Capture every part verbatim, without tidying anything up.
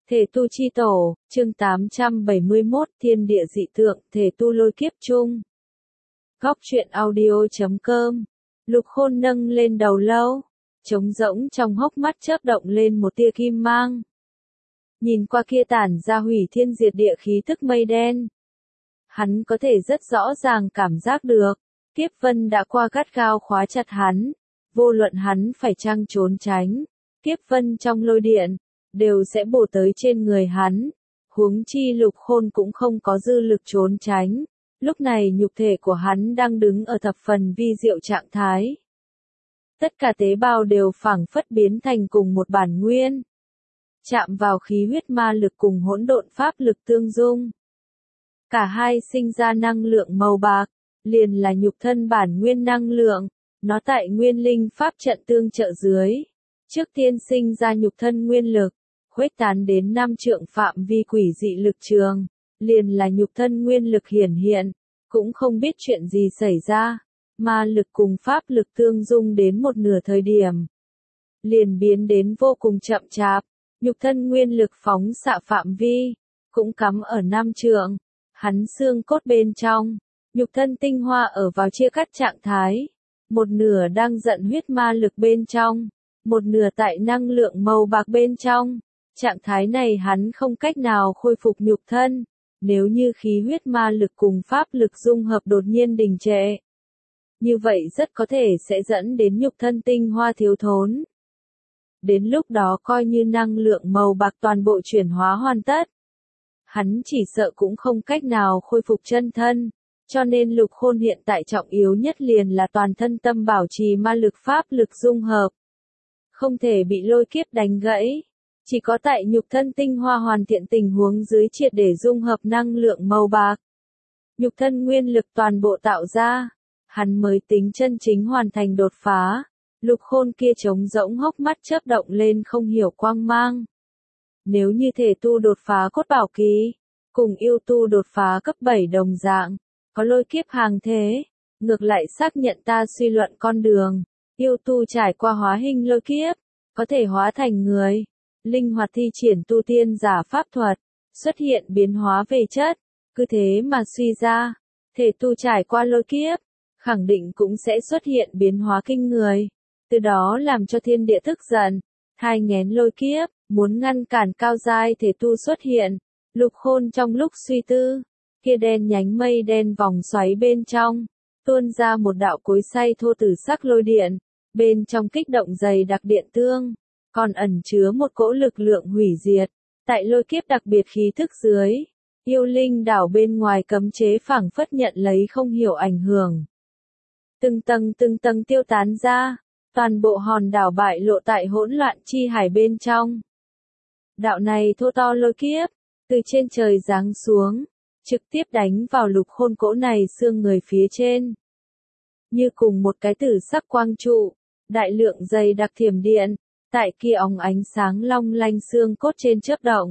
Thể tu chi tổ, chương tám trăm bảy mươi mốt, thiên địa dị tượng, thể tu lôi kiếp chung. Góc truyện audio chấm com. Lục Khôn nâng lên đầu lâu, trống rỗng trong hốc mắt chớp động lên một tia kim mang. Nhìn qua kia tản ra hủy thiên diệt địa khí tức mây đen. Hắn có thể rất rõ ràng cảm giác được, kiếp vân đã qua gắt gao khóa chặt hắn, vô luận hắn phải chăng trốn tránh, kiếp vân trong lôi điện đều sẽ bổ tới trên người hắn. Huống chi Lục Khôn cũng không có dư lực trốn tránh, lúc này nhục thể của hắn đang đứng ở thập phần vi diệu trạng thái. Tất cả tế bào đều phảng phất biến thành cùng một bản nguyên. Chạm vào khí huyết ma lực cùng hỗn độn pháp lực tương dung. Cả hai sinh ra năng lượng màu bạc, liền là nhục thân bản nguyên năng lượng, nó tại nguyên linh pháp trận tương trợ dưới. Trước tiên sinh ra nhục thân nguyên lực, khuếch tán đến năm trượng phạm vi quỷ dị lực trường, liền là nhục thân nguyên lực hiển hiện, cũng không biết chuyện gì xảy ra, ma lực cùng pháp lực tương dung đến một nửa thời điểm. Liền biến đến vô cùng chậm chạp, nhục thân nguyên lực phóng xạ phạm vi, cũng cắm ở năm trượng, hắn xương cốt bên trong, nhục thân tinh hoa ở vào chia cắt trạng thái, một nửa đang giận huyết ma lực bên trong, một nửa tại năng lượng màu bạc bên trong. Trạng thái này hắn không cách nào khôi phục nhục thân, nếu như khí huyết ma lực cùng pháp lực dung hợp đột nhiên đình trệ. Như vậy rất có thể sẽ dẫn đến nhục thân tinh hoa thiếu thốn. Đến lúc đó coi như năng lượng màu bạc toàn bộ chuyển hóa hoàn tất. Hắn chỉ sợ cũng không cách nào khôi phục chân thân, cho nên Lục Khôn hiện tại trọng yếu nhất liền là toàn thân tâm bảo trì ma lực pháp lực dung hợp. Không thể bị lôi kiếp đánh gãy. Chỉ có tại nhục thân tinh hoa hoàn thiện tình huống dưới triệt để dung hợp năng lượng màu bạc. Nhục thân nguyên lực toàn bộ tạo ra, hắn mới tính chân chính hoàn thành đột phá. Lục Khôn kia trống rỗng hốc mắt chớp động lên không hiểu quang mang. Nếu như thể tu đột phá cốt bảo kỳ, cùng yêu tu đột phá cấp bảy đồng dạng, có lôi kiếp hàng thế, ngược lại xác nhận ta suy luận con đường, yêu tu trải qua hóa hình lôi kiếp, có thể hóa thành người. Linh hoạt thi triển tu tiên giả pháp thuật, xuất hiện biến hóa về chất, cứ thế mà suy ra, thể tu trải qua lôi kiếp, khẳng định cũng sẽ xuất hiện biến hóa kinh người, từ đó làm cho thiên địa tức giận, thai nghén lôi kiếp, muốn ngăn cản cao giai thể tu xuất hiện. Lục Khôn trong lúc suy tư, kia đen nhánh mây đen vòng xoáy bên trong, tuôn ra một đạo cối xay thô tử sắc lôi điện, bên trong kích động dày đặc điện tương. Còn ẩn chứa một cỗ lực lượng hủy diệt, tại lôi kiếp đặc biệt khí thức dưới, yêu linh đảo bên ngoài cấm chế phảng phất nhận lấy không hiểu ảnh hưởng. Từng tầng từng tầng tiêu tán ra, toàn bộ hòn đảo bại lộ tại hỗn loạn chi hải bên trong. Đạo này thô to lôi kiếp, từ trên trời giáng xuống, trực tiếp đánh vào Lục Khôn cỗ này xương người phía trên. Như cùng một cái tử sắc quang trụ, đại lượng dày đặc thiểm điện. Tại kia óng ánh sáng long lanh xương cốt trên chớp động.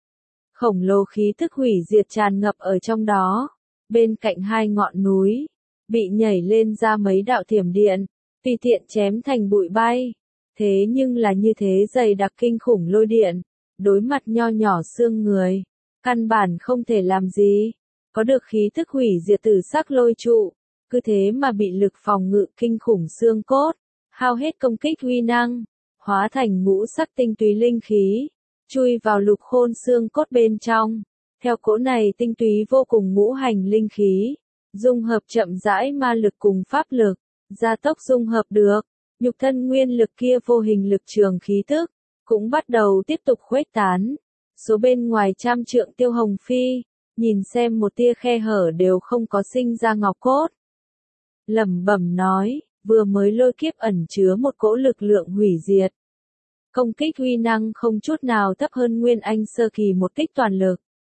Khổng lồ khí tức hủy diệt tràn ngập ở trong đó. Bên cạnh hai ngọn núi, bị nhảy lên ra mấy đạo thiểm điện, tùy tiện chém thành bụi bay. Thế nhưng là như thế dày đặc kinh khủng lôi điện, đối mặt nho nhỏ xương người, căn bản không thể làm gì. Có được khí tức hủy diệt tử sắc lôi trụ, cứ thế mà bị lực phòng ngự kinh khủng xương cốt, hao hết công kích uy năng. Hóa thành ngũ sắc tinh túy linh khí, chui vào Lục Khôn xương cốt bên trong. Theo cỗ này tinh túy vô cùng ngũ hành linh khí, dung hợp chậm rãi ma lực cùng pháp lực, gia tốc dung hợp được, nhục thân nguyên lực kia vô hình lực trường khí tức, cũng bắt đầu tiếp tục khuếch tán. Số bên ngoài trăm trượng Tiêu Hồng Phi, nhìn xem một tia khe hở đều không có sinh ra ngọc cốt. Lẩm bẩm nói, vừa mới lôi kiếp ẩn chứa một cỗ lực lượng hủy diệt. Công kích uy năng không chút nào thấp hơn Nguyên Anh sơ kỳ một kích toàn lực.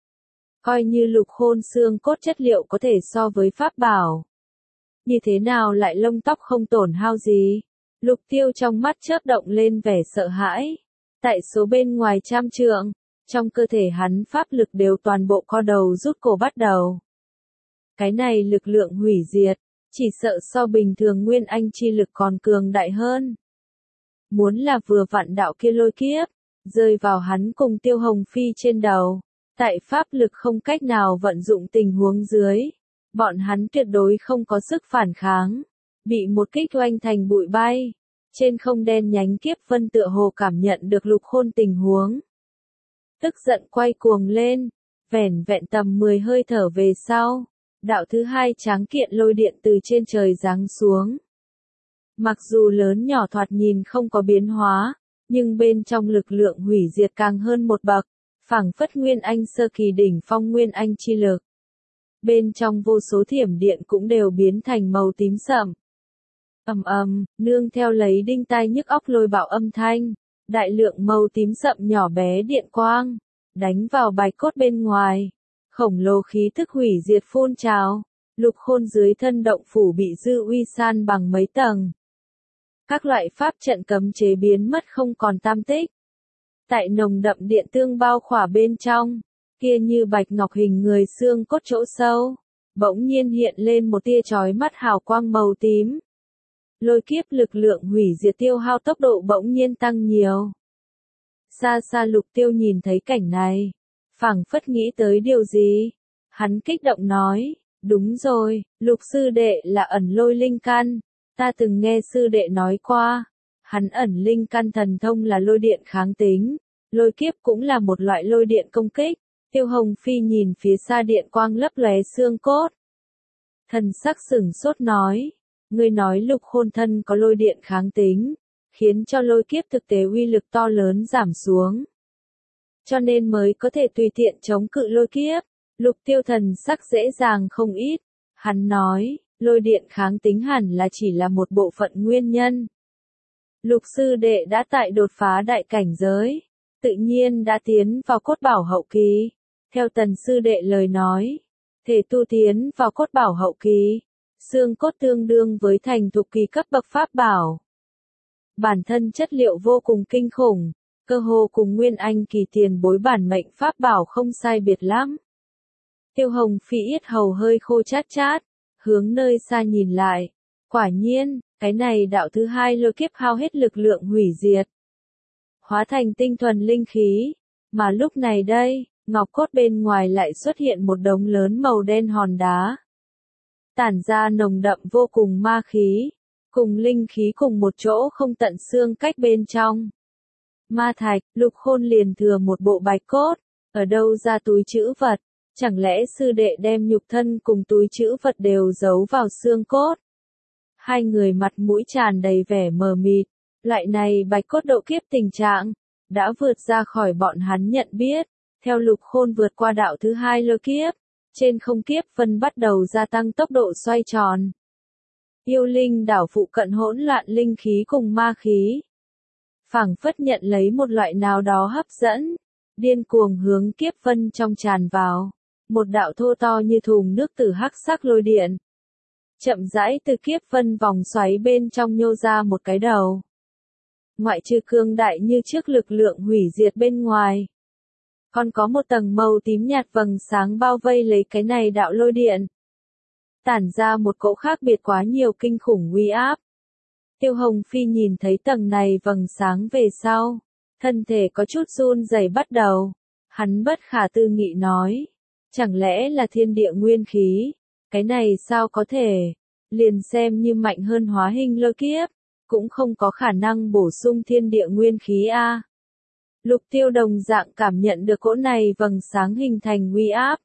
Coi như Lục Khôn xương cốt chất liệu có thể so với pháp bảo. Như thế nào lại lông tóc không tổn hao gì? Lục Tiêu trong mắt chớp động lên vẻ sợ hãi. Tại số bên ngoài trăm trượng, trong cơ thể hắn pháp lực đều toàn bộ co đầu rút cổ bắt đầu. Cái này lực lượng hủy diệt, chỉ sợ so bình thường Nguyên Anh chi lực còn cường đại hơn. Muốn là vừa vặn đạo kia lôi kiếp, rơi vào hắn cùng Tiêu Hồng Phi trên đầu. Tại pháp lực không cách nào vận dụng tình huống dưới, bọn hắn tuyệt đối không có sức phản kháng, bị một kích oanh thành bụi bay. Trên không đen nhánh kiếp vân tựa hồ cảm nhận được Lục Khôn tình huống. Tức giận quay cuồng lên, vẻn vẹn tầm mười hơi thở về sau, đạo thứ hai tráng kiện lôi điện từ trên trời giáng xuống. Mặc dù lớn nhỏ thoạt nhìn không có biến hóa, nhưng bên trong lực lượng hủy diệt càng hơn một bậc, phảng phất Nguyên Anh sơ kỳ đỉnh phong Nguyên Anh chi lực. Bên trong vô số thiểm điện cũng đều biến thành màu tím sậm. Ầm ầm, nương theo lấy đinh tai nhức óc lôi bạo âm thanh, đại lượng màu tím sậm nhỏ bé điện quang, đánh vào bạch cốt bên ngoài, khổng lồ khí thức hủy diệt phun trào, Lục Khôn dưới thân động phủ bị dư uy san bằng mấy tầng. Các loại pháp trận cấm chế biến mất không còn tam tích. Tại nồng đậm điện tương bao khỏa bên trong, kia như bạch ngọc hình người xương cốt chỗ sâu, bỗng nhiên hiện lên một tia chói mắt hào quang màu tím. Lôi kiếp lực lượng hủy diệt tiêu hao tốc độ bỗng nhiên tăng nhiều. Xa xa Lục Tiêu nhìn thấy cảnh này, phảng phất nghĩ tới điều gì. Hắn kích động nói, đúng rồi, Lục sư đệ là ẩn lôi linh căn, ta từng nghe sư đệ nói qua, hắn ẩn linh căn thần thông là lôi điện kháng tính, lôi kiếp cũng là một loại lôi điện công kích. Tiêu Hồng Phi nhìn phía xa điện quang lấp lóe xương cốt. Thần sắc sửng sốt nói, ngươi nói Lục Khôn thân có lôi điện kháng tính, khiến cho lôi kiếp thực tế uy lực to lớn giảm xuống. Cho nên mới có thể tùy tiện chống cự lôi kiếp. Lục Tiêu thần sắc dễ dàng không ít. Hắn nói, lôi điện kháng tính hẳn là chỉ là một bộ phận nguyên nhân. Lục sư đệ đã tại đột phá đại cảnh giới, tự nhiên đã tiến vào cốt bảo hậu kỳ. Theo tần sư đệ lời nói, thể tu tiến vào cốt bảo hậu kỳ, xương cốt tương đương với thành thục kỳ cấp bậc pháp bảo. Bản thân chất liệu vô cùng kinh khủng, cơ hồ cùng Nguyên Anh kỳ tiền bối bản mệnh pháp bảo không sai biệt lắm. Tiêu Hồng Phi yết hầu hơi khô chát chát, hướng nơi xa nhìn lại. Quả nhiên, cái này đạo thứ hai lôi kiếp hao hết lực lượng hủy diệt, hóa thành tinh thuần linh khí, mà lúc này đây, ngọc cốt bên ngoài lại xuất hiện một đống lớn màu đen hòn đá. Tản ra nồng đậm vô cùng ma khí, cùng linh khí cùng một chỗ không tận xương cách bên trong. Ma thạch, Lục Khôn liền thừa một bộ bạch cốt, ở đâu ra túi trữ vật, chẳng lẽ sư đệ đem nhục thân cùng túi trữ vật đều giấu vào xương cốt? Hai người mặt mũi tràn đầy vẻ mờ mịt, loại này bạch cốt độ kiếp tình trạng, đã vượt ra khỏi bọn hắn nhận biết. Theo Lục Khôn vượt qua đạo thứ hai lôi kiếp, trên không kiếp vân bắt đầu gia tăng tốc độ xoay tròn. Yêu linh đảo phụ cận hỗn loạn linh khí cùng ma khí, phảng phất nhận lấy một loại nào đó hấp dẫn, điên cuồng hướng kiếp vân trong tràn vào. Một đạo thô to như thùng nước từ hắc sắc lôi điện, chậm rãi từ kiếp vân vòng xoáy bên trong nhô ra một cái đầu. Ngoại trừ cương đại như trước lực lượng hủy diệt bên ngoài, còn có một tầng màu tím nhạt vầng sáng bao vây lấy cái này đạo lôi điện, tản ra một cỗ khác biệt quá nhiều kinh khủng uy áp. Tiêu Hồng Phi nhìn thấy tầng này vầng sáng về sau, thân thể có chút run rẩy bắt đầu. Hắn bất khả tư nghị nói, chẳng lẽ là thiên địa nguyên khí? Cái này sao có thể? Liền xem như mạnh hơn hóa hình lôi kiếp, cũng không có khả năng bổ sung thiên địa nguyên khí a. Lục Tiêu đồng dạng cảm nhận được cỗ này vầng sáng hình thành uy áp.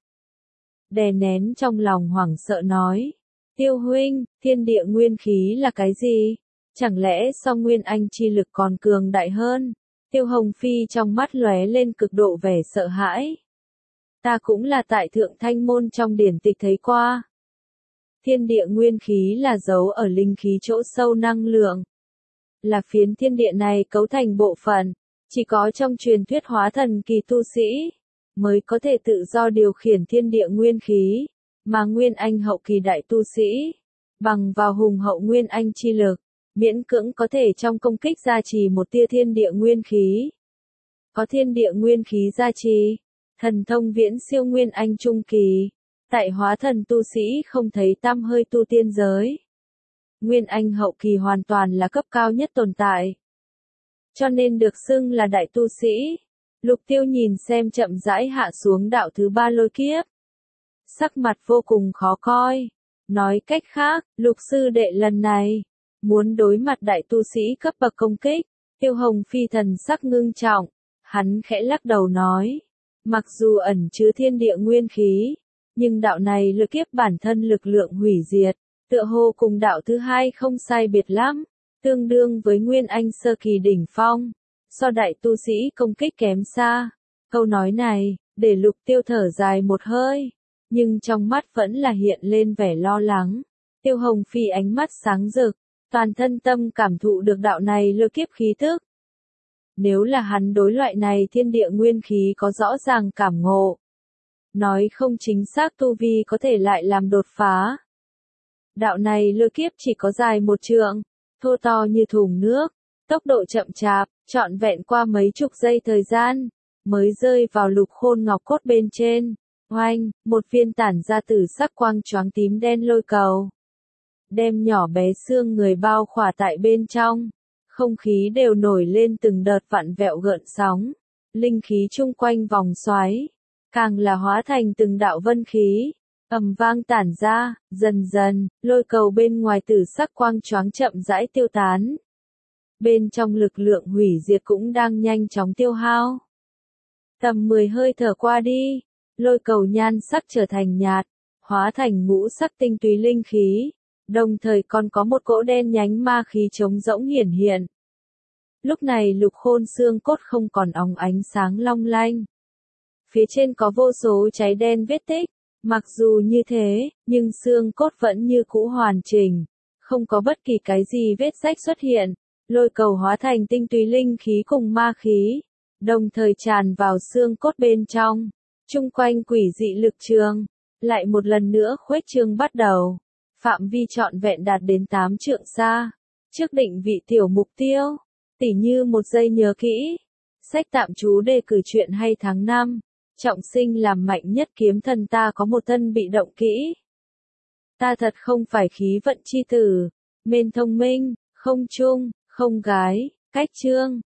Đè nén trong lòng hoảng sợ nói, Tiêu huynh, thiên địa nguyên khí là cái gì? Chẳng lẽ so Nguyên Anh chi lực còn cường đại hơn? Tiêu Hồng Phi trong mắt lóe lên cực độ vẻ sợ hãi. Ta cũng là tại Thượng Thanh Môn trong điển tịch thấy qua. Thiên địa nguyên khí là giấu ở linh khí chỗ sâu năng lượng. Là phiến thiên địa này cấu thành bộ phận, chỉ có trong truyền thuyết hóa thần kỳ tu sĩ, mới có thể tự do điều khiển thiên địa nguyên khí, mà Nguyên Anh hậu kỳ đại tu sĩ, bằng vào hùng hậu Nguyên Anh chi lực, miễn cưỡng có thể trong công kích gia trì một tia thiên địa nguyên khí. Có thiên địa nguyên khí gia trì, thần thông viễn siêu Nguyên Anh trung kỳ, tại hóa thần tu sĩ không thấy tăm hơi tu tiên giới. Nguyên Anh hậu kỳ hoàn toàn là cấp cao nhất tồn tại. cho nên được xưng là đại tu sĩ. Lục Tiêu nhìn xem chậm rãi hạ xuống đạo thứ ba lôi kiếp. Sắc mặt vô cùng khó coi. Nói cách khác, Lục sư đệ lần này, muốn đối mặt đại tu sĩ cấp bậc công kích. Tiêu Hồng Phi thần sắc ngưng trọng. Hắn khẽ lắc đầu nói. Mặc dù ẩn chứa thiên địa nguyên khí, nhưng đạo này lôi kiếp bản thân lực lượng hủy diệt, tựa hồ cùng đạo thứ hai không sai biệt lắm, tương đương với Nguyên Anh sơ kỳ đỉnh phong, so đại tu sĩ công kích kém xa. Câu nói này, để Lục Tiêu thở dài một hơi, nhưng trong mắt vẫn là hiện lên vẻ lo lắng. Tiêu Hồng Phi ánh mắt sáng rực, toàn thân tâm cảm thụ được đạo này lôi kiếp khí tức. Nếu là hắn đối loại này thiên địa nguyên khí có rõ ràng cảm ngộ, nói không chính xác tu vi có thể lại làm đột phá. Đạo này lôi kiếp chỉ có dài một trượng, thô to như thùng nước, tốc độ chậm chạp, trọn vẹn qua mấy chục giây thời gian, mới rơi vào Lục Khôn ngọc cốt bên trên. Oanh, một viên tản ra tử sắc quang choáng tím đen lôi cầu, đem nhỏ bé xương người bao khỏa tại bên trong. Không khí đều nổi lên từng đợt vặn vẹo gợn sóng, linh khí chung quanh vòng xoáy, càng là hóa thành từng đạo vân khí, ầm vang tản ra, dần dần, lôi cầu bên ngoài tử sắc quang choáng chậm rãi tiêu tán. Bên trong lực lượng hủy diệt cũng đang nhanh chóng tiêu hao. Tầm mười hơi thở qua đi, lôi cầu nhan sắc trở thành nhạt, hóa thành ngũ sắc tinh túy linh khí. Đồng thời còn có một cỗ đen nhánh ma khí trống rỗng hiển hiện. Lúc này Lục Khôn xương cốt không còn óng ánh sáng long lanh. Phía trên có vô số cháy đen vết tích. Mặc dù như thế, nhưng xương cốt vẫn như cũ hoàn chỉnh. Không có bất kỳ cái gì vết rách xuất hiện. Lôi cầu hóa thành tinh túy linh khí cùng ma khí. Đồng thời tràn vào xương cốt bên trong. Chung quanh quỷ dị lực trường. Lại một lần nữa khuếch trương bắt đầu. Phạm vi trọn vẹn đạt đến tám trượng xa. Trước định vị tiểu mục tiêu, tỉ như một giây nhớ kỹ. Sách tạm chú đề cử chuyện hay tháng năm. Trọng sinh làm mạnh nhất kiếm thần ta có một thân bị động kỹ. Ta thật không phải khí vận chi tử. Mên thông minh, không trung, không gái, cách chương.